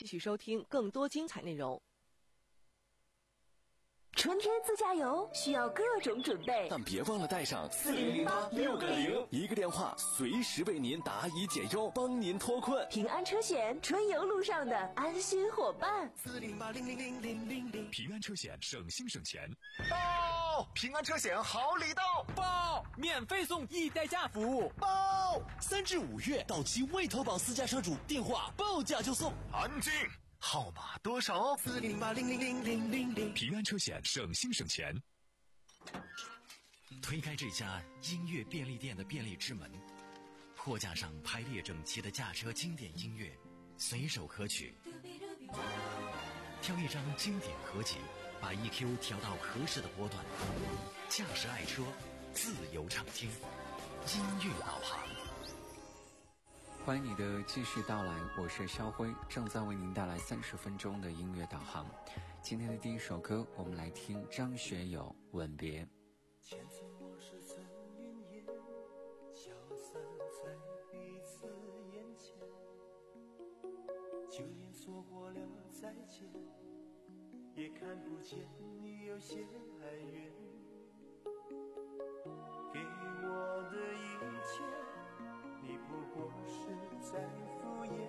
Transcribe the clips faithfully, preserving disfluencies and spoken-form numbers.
继续收听更多精彩内容。 春天自驾游需要各种准备， 但别忘了带上四零零八六个零，一个电话随时为您答疑解忧，帮您脱困。 平安车险，春游路上的安心伙伴。 四零八零零零零零零， 平安车险，省心省钱。 报！平安车险好礼到！ 报！免费送易代驾服务！ 报！三至五月到期未投保私家车主，电话报价就送。 安静。号码多少？ 四零八零零零零零零。 平安车险，省心省钱。 推开这家音乐便利店的便利之门，货架上排列整齐的驾车经典音乐，随手可取。挑一张经典合集，把 E Q 调到合适的波段，驾驶爱车，自由畅听，音乐导航。 欢迎你的继续到来，我是肖辉，正在为您带来三十分钟的音乐导航。今天的第一首歌，我们来听张学友《吻别》。 前次我是曾云烟，消散在彼此眼前，就连说过了再见，也看不见你有些哀怨。给我的一切，你不过是在敷衍，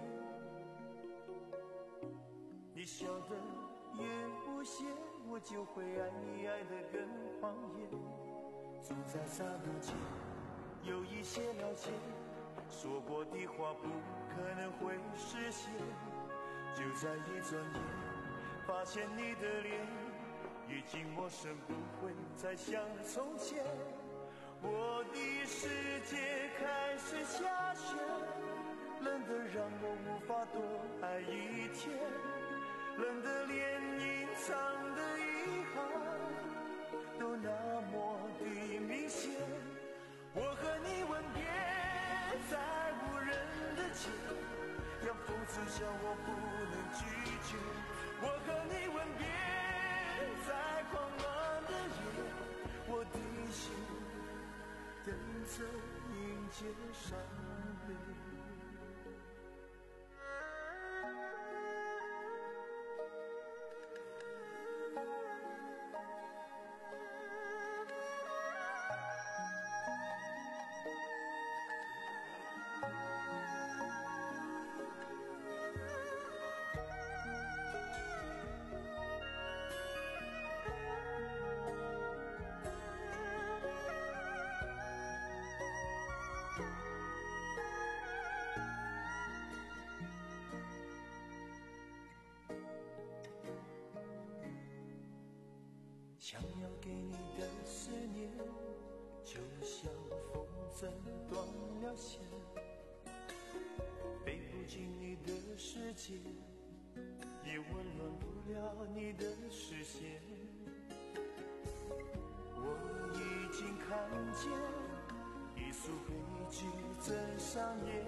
你笑得越无邪，我就会爱你爱得更狂野。总在刹那间有一些了解，说过的话不可能会实现，就在一转眼发现你的脸已经陌生，不会再像从前。我的世界开始下雪，冷得让我无法多爱一天，冷得连隐藏的遗憾都那么的明显。我和你吻别在无人的街，让风痴笑我不能拒绝。我和你吻别在狂乱的夜，我的心等着迎接伤悲。想要给你的思念，就像风筝断了线，飞不进你的世界，也温暖不了你的视线。我已经看见一出悲剧正上演，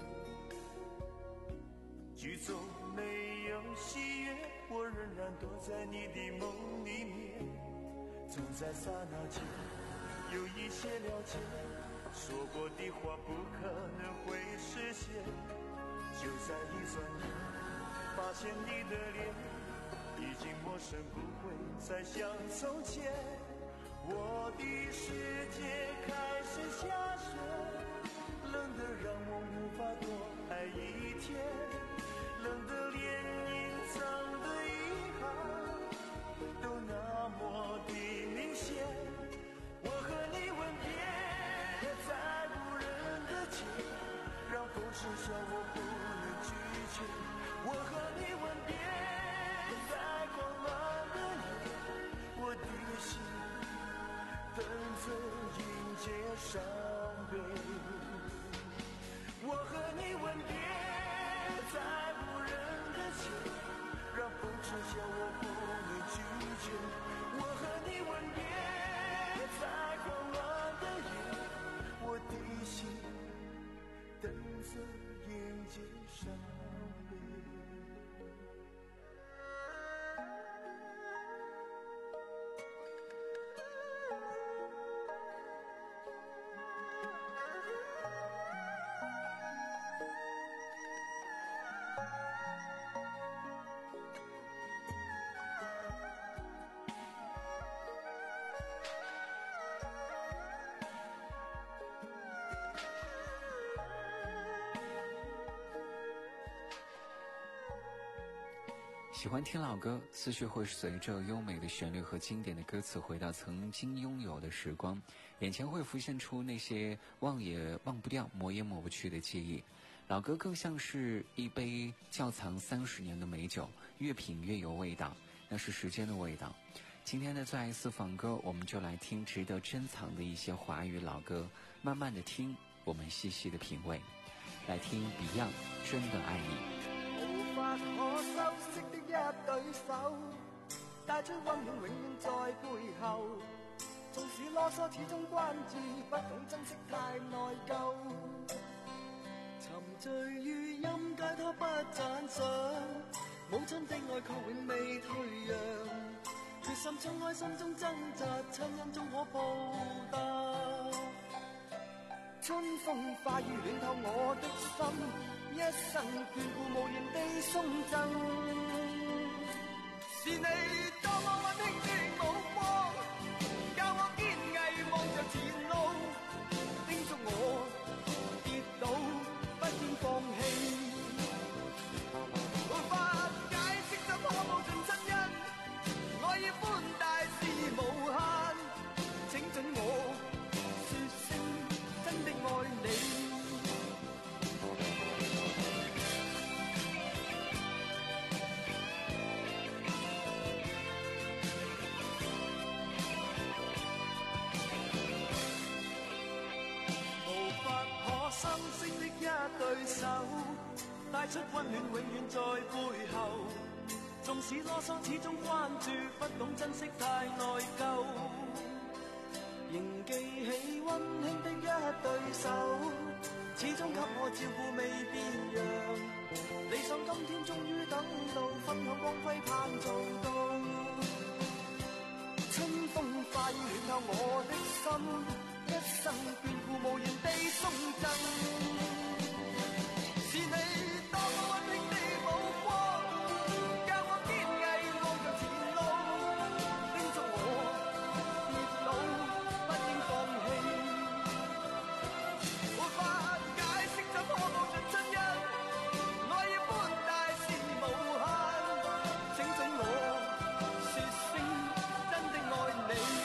剧中没有喜悦，我仍然躲在你的梦里面。总在刹那间有一些了解，说过的话不可能会实现，就在一转眼发现你的脸已经陌生，不会再像从前。我的世界开始下雪，冷得让我无法多爱一天，冷得连隐藏的遗憾都那么的明显。我和你吻别在无人的街，让风痴笑我不能拒绝。我和你吻别在狂乱的夜，我的心等着迎接伤悲。我和你吻别在无人的街， 喜欢听老歌，思绪会随着优美的旋律和经典的歌词回到曾经拥有的时光，眼前会浮现出那些忘也忘不掉、抹也抹不去的记忆。老歌更像是一杯窖藏三十年的美酒，越品越有味道，那是时间的味道。今天的最爱私房歌，我们就来听值得珍藏的一些华语老歌，慢慢的听，我们细细的品味。来听 Beyond 真的爱你。 無法可修飾的一對手，帶出溫暖永遠在背後，縱使囉嗦始終關注，不懂珍惜太內疚，沉醉於音階他不讚賞，母親的愛卻永未退讓，決心衝開心中掙扎，親恩終可報答。春風化雨暖透我的心，一生眷顧無言地送贈，是你多麼溫馨的目光，教我堅毅望着前路，叮囑我跌倒不應放棄，無法解釋怎可報盡親恩，愛意寬大是無限，請准我說聲真的愛你。心聲的一對手，帶出溫暖永遠在背後，縱使囉嗦始終關注，不懂珍惜太內疚，仍記起溫馨的一對手，始終給我照顧未變樣，理想今天終於等到，分享光輝盼做到，春風化雨暖透我的心，一生眷顧無言地送贈，是你多麼溫馨的目光，教我堅毅望着前路，叮囑我跌倒不應放棄，無法解釋怎可報盡親恩，愛意寬大是無限，請准我說聲真的愛你。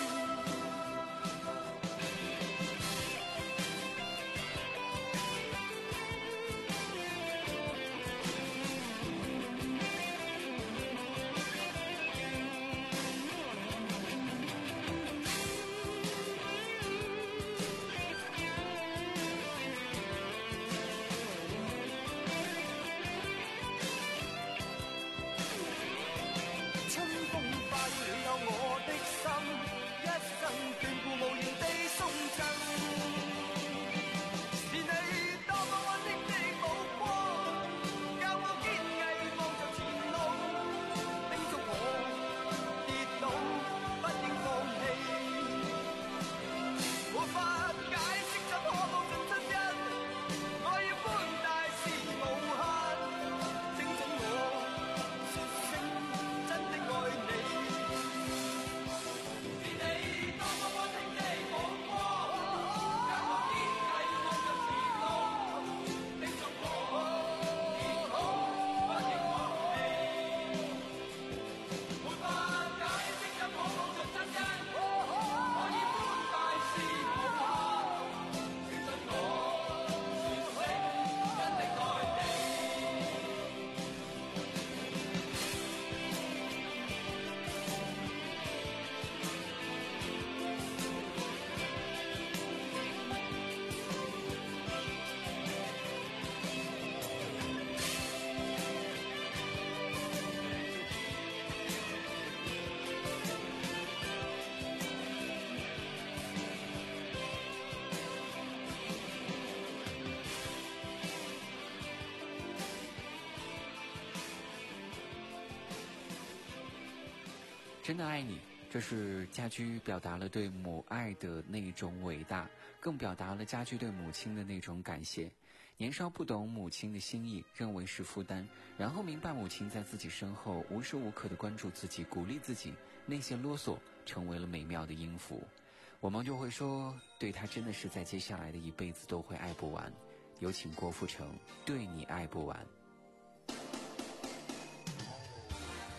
真的爱你，这是家驹表达了对母爱的那种伟大，更表达了家驹对母亲的那种感谢。年少不懂母亲的心意，认为是负担，然后明白母亲在自己身后无时无刻的关注自己，鼓励自己，那些啰嗦成为了美妙的音符。我们就会说，对他真的是在接下来的一辈子都会爱不完。有请郭富城，对你爱不完。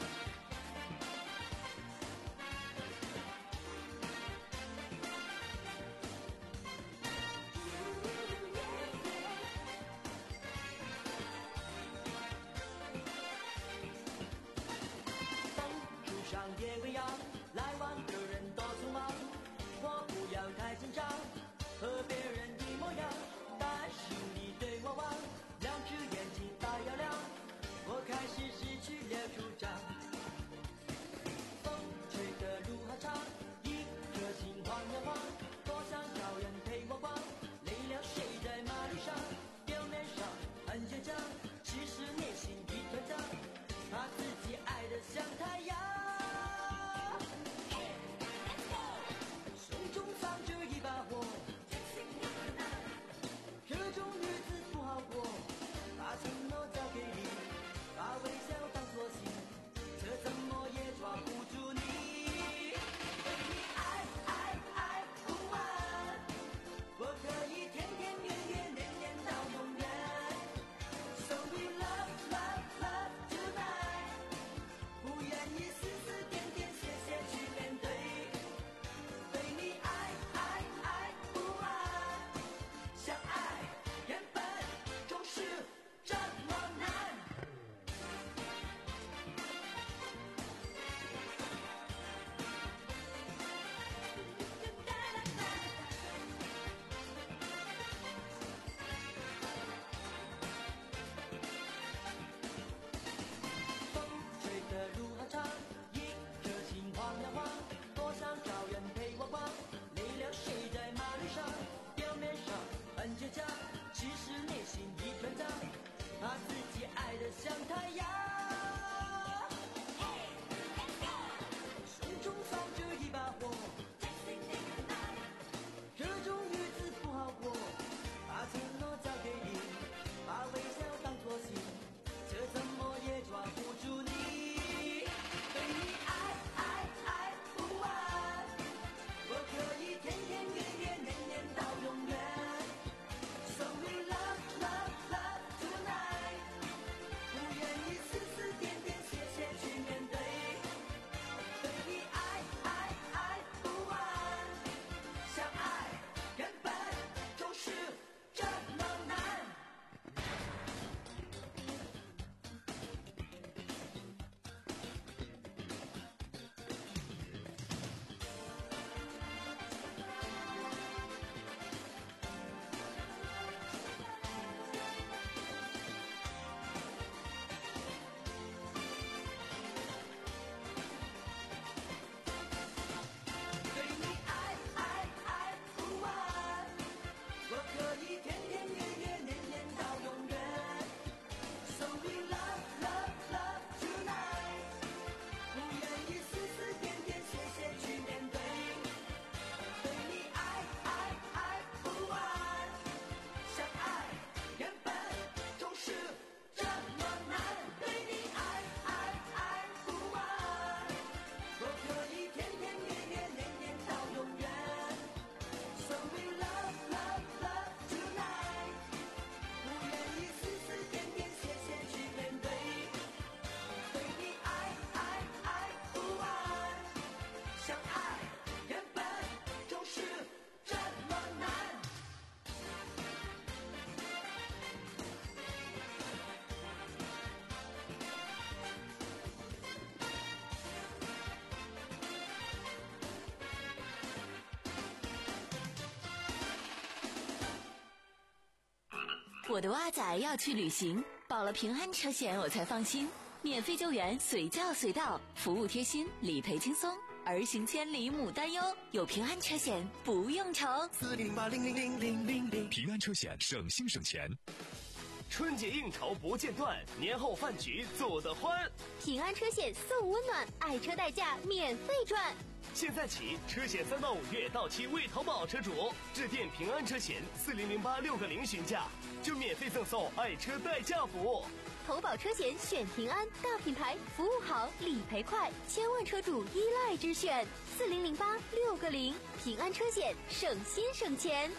我的蛙仔要去旅行，保了平安车险我才放心，免费救援随叫随到，服务贴心，理赔轻松，儿行千里母担忧，有平安车险不用愁。 四零八零零零零零零， 平安车险省心省钱。 春节应酬不间断，年后饭局做得欢。 平安车险送温暖，爱车代驾免费赚。 现在起，车险三到五月到期未投保车主，致电平安车险四零零八六个零询价，就免费赠送爱车代驾服务。 投保车险选平安，大品牌，服务好，理赔快，千万车主依赖之选。四零零八六个零，平安车险，省心省钱。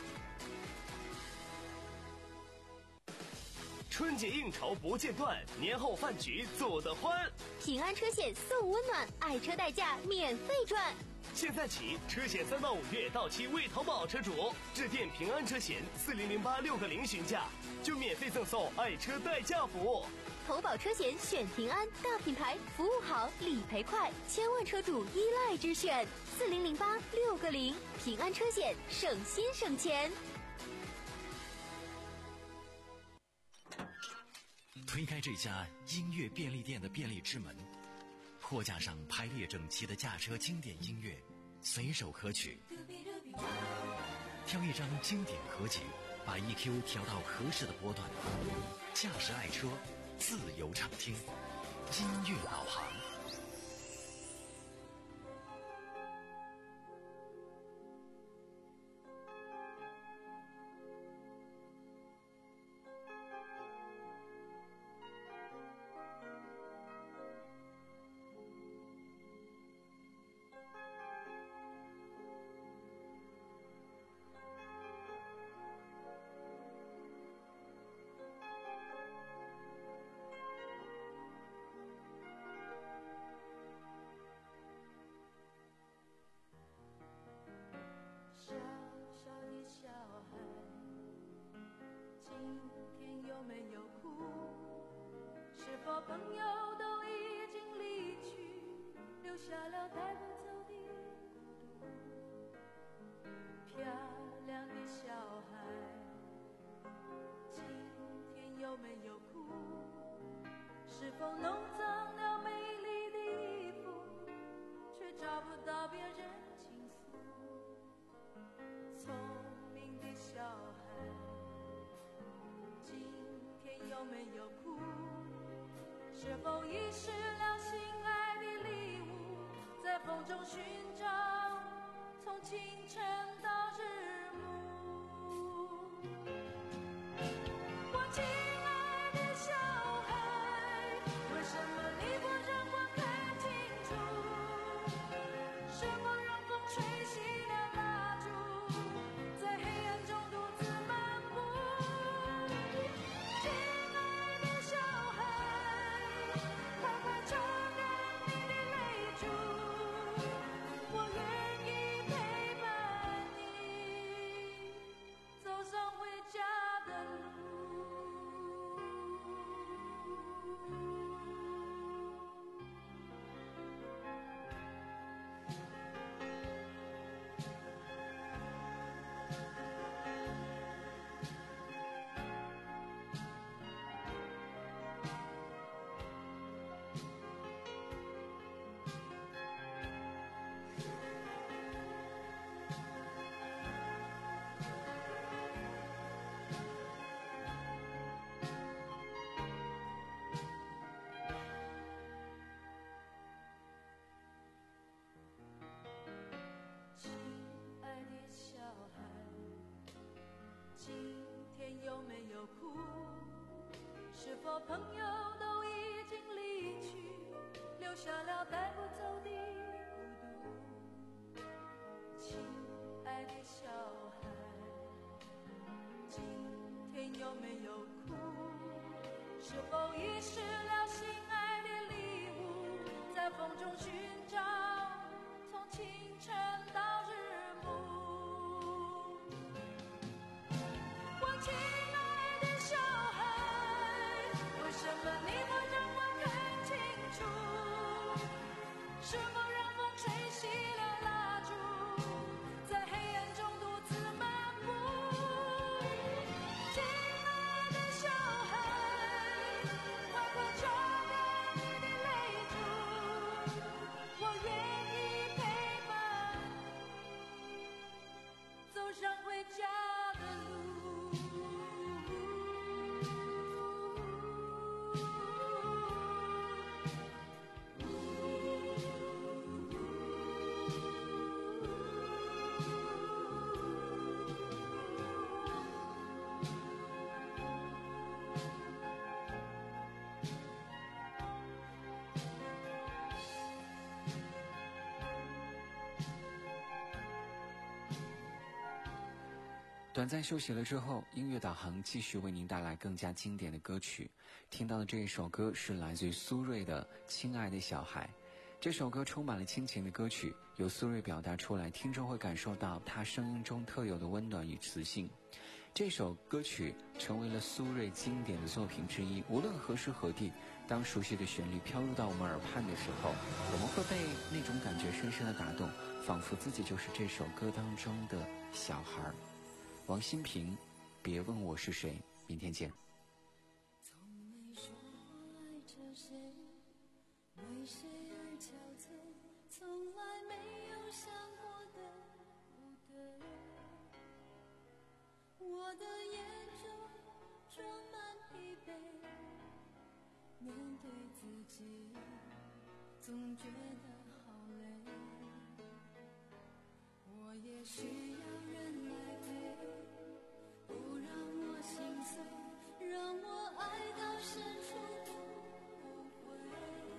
春节应酬不间断，年后饭局做得欢。 平安车险送温暖，爱车代驾免费赚。 现在起，车险三到五月到期未投保车主，致电平安车险四零零八六个零询价，就免费赠送爱车代驾服务。 投保车险选平安，大品牌，服务好，理赔快，千万车主依赖之选。四零零八六个零，平安车险，省心省钱。 推开这家音乐便利店的便利之门，货架上排列整齐的驾车经典音乐，随手可取。挑一张经典合集，把 E Q 调到合适的波段，驾驶爱车，自由畅听，音乐导航。 小小的小孩，今天有没有哭？是否朋友都已经离去，留下了带不走的孤独？漂亮的小孩，今天有没有哭？是否弄脏了美丽的衣服，却找不到别人倾诉？聪明的小孩，今天有没有哭？是否遗失了心爱的礼物，在风中寻找，从清晨到日暮。我亲爱的小孩，为什么你不让我看清楚？什么让风吹熄了蜡烛，在黑暗中独自漫步？亲爱的小孩，快快冲干你的泪珠，我愿意陪伴你走上回家的路。亲爱的小孩，今天有没有哭？是否朋友都已经离去，留下了带不走的孤独？亲爱的小孩，今天有没有哭？是否遗失了心爱的礼物，在风中寻找，从清晨到日暮。我亲爱的小孩，为什么你不让我看清楚？是否让风吹熄了蜡烛，在黑暗中独自漫步？亲爱的短暂休息了之后，音乐导航继续为您带来更加经典的歌曲。听到的这一首歌是来自于苏芮的《亲爱的小孩》。这首歌充满了亲情的歌曲，由苏芮表达出来，听众会感受到她声音中特有的温暖与磁性。这首歌曲成为了苏芮经典的作品之一，无论何时何地，当熟悉的旋律飘入到我们耳畔的时候，我们会被那种感觉深深的打动，仿佛自己就是这首歌当中的小孩。王心平，别问我是谁，明天见。 从没说爱着谁，为谁而憔悴，从来没有想过的不对。我的眼中装满疲惫，面对自己总觉得好累。我也需要人来陪，不让我心碎，让我爱到深处不后悔。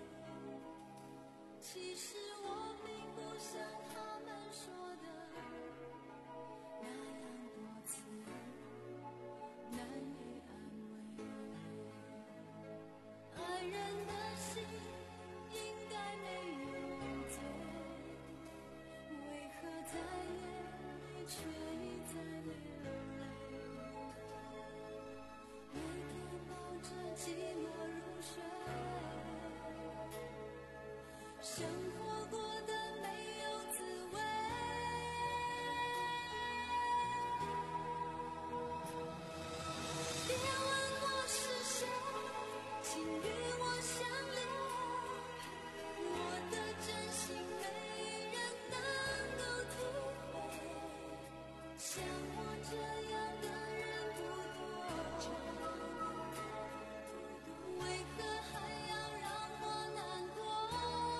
其实我并不像他们说的那样多刺，难以安慰。爱人的心应该没有罪，为何在夜里却一再流泪？每天抱着寂寞入睡，生活过得没有滋味。别问我是谁，请与我相恋，我的真心没人能够体会，像我这样的人不多，为何还要让我难过？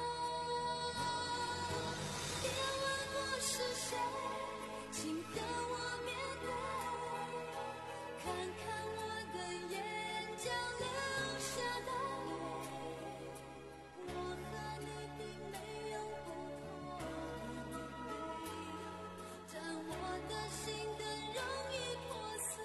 别问我是谁，请和我面对，看看我的眼角流下的泪，我和你并没有不同，但我的心更容易破碎。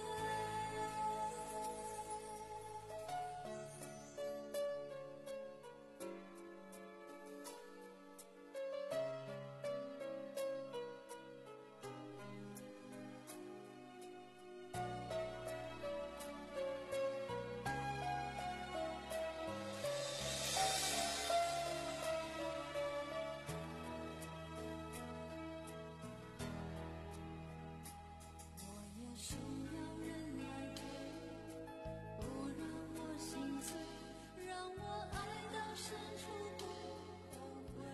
我也需要人来陪，不让我心碎，让我爱到深处不后悔。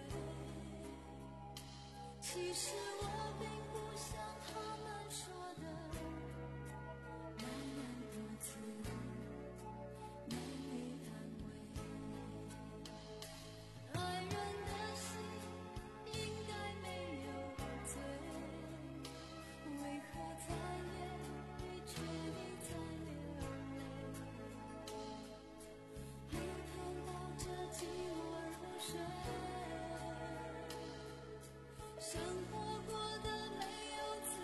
其实我并不像他们说的那样多刺，难以安慰。爱人的心应该没有罪，为何在夜里却一再流泪？每天抱着寂寞入睡，生活过得没有滋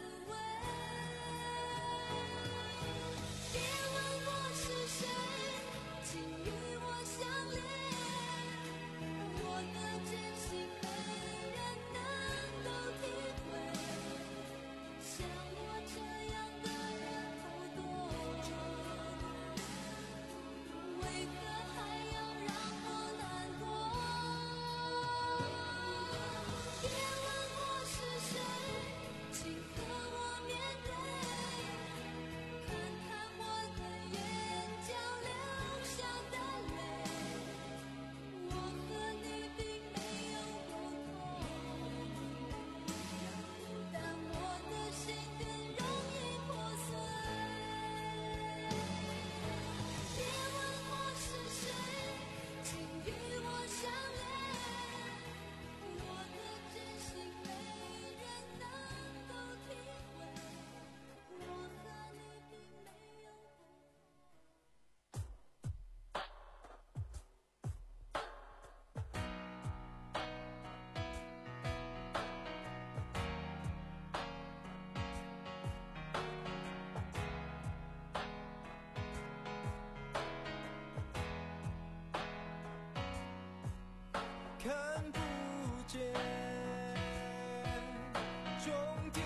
看不见终点，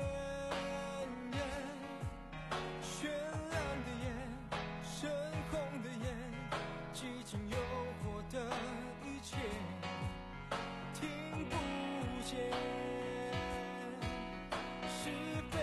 绚烂的眼，深红的眼，激情诱惑的一切，听不见是非，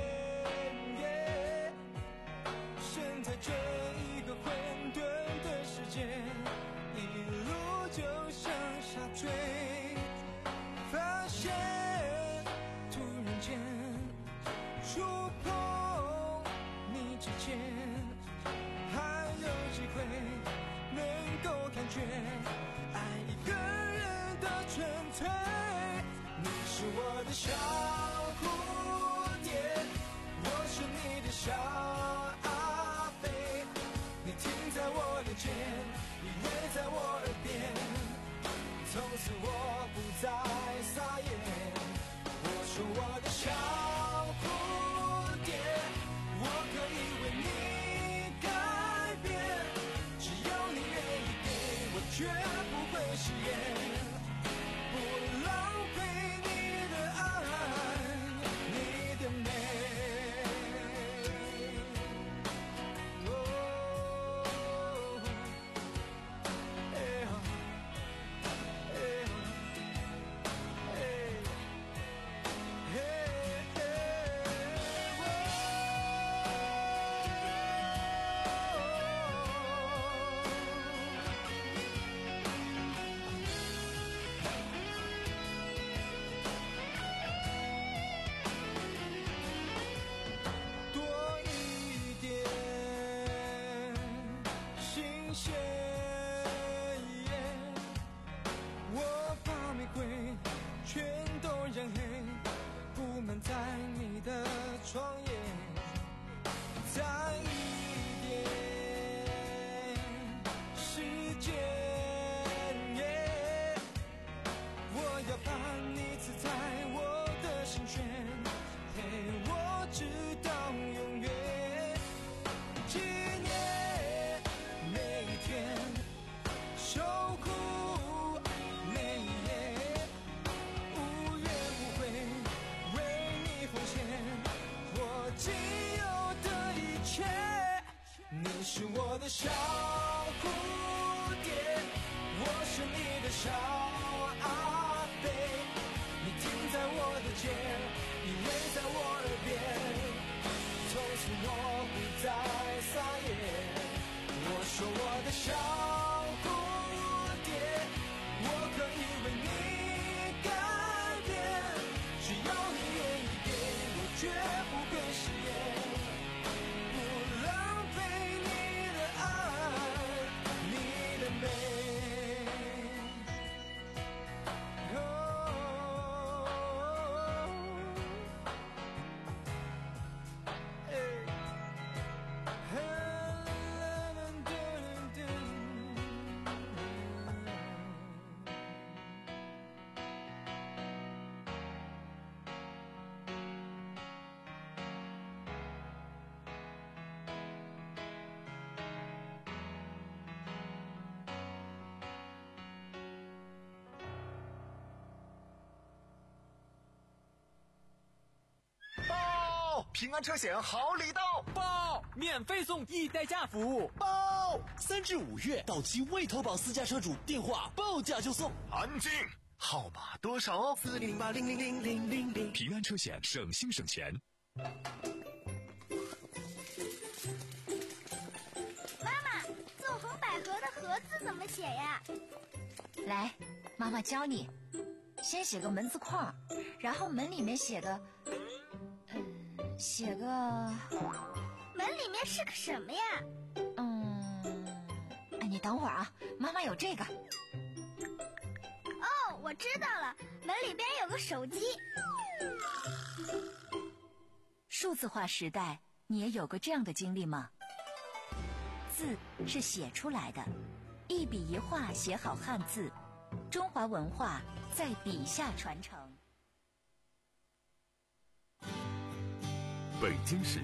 身在这一个混沌的世界，一路就向下坠，发现突然间触碰你之前，还有机会能够感觉爱一个人的纯粹。你是我的小蝴蝶，我是你的小阿飞，你停在我的肩，你偎在我耳边，从此我不再撒野。我说我的小蝴蝶，我可以为你改变，只要你愿意给我，绝不会食言，不浪费你的爱，你的美。哦，哎呀，哎呀，哎，嘿，多一点新鲜，我把玫瑰全都染黑，布满在你的窗沿，再一点时间，我要把你刺在我的心弦，陪我直到永远，纪念每一天，守护每一夜，无怨无悔为你奉献我仅有的一切。你是我的小蝴蝶，我是你的小阿飞，你停在我的肩，你偎在我耳边，从此我不再撒野。我说我的小蝴蝶，我可以为你改变，只要你愿意给我，绝不会食言，不浪费你的爱，你的美。 报！平安车险好礼到！ 报！免费送易代驾服务！ 报！三至五月到期未投保私家车主电话报价就送。 安静！号码多少哦？ 四零八零零零零零零。 平安车险，省心省钱。 妈妈，纵横捭阖的阖字怎么写呀？ 来，妈妈教你。先写个门字框，然后门里面写个，嗯，写个。 门里面是个什么呀？ 嗯，你等会儿啊，妈妈有这个。 哦，我知道了，门里边有个手机。 数字化时代，你也有过这样的经历吗？字是写出来的，一笔一画写好汉字，中华文化在笔下传承。 北京市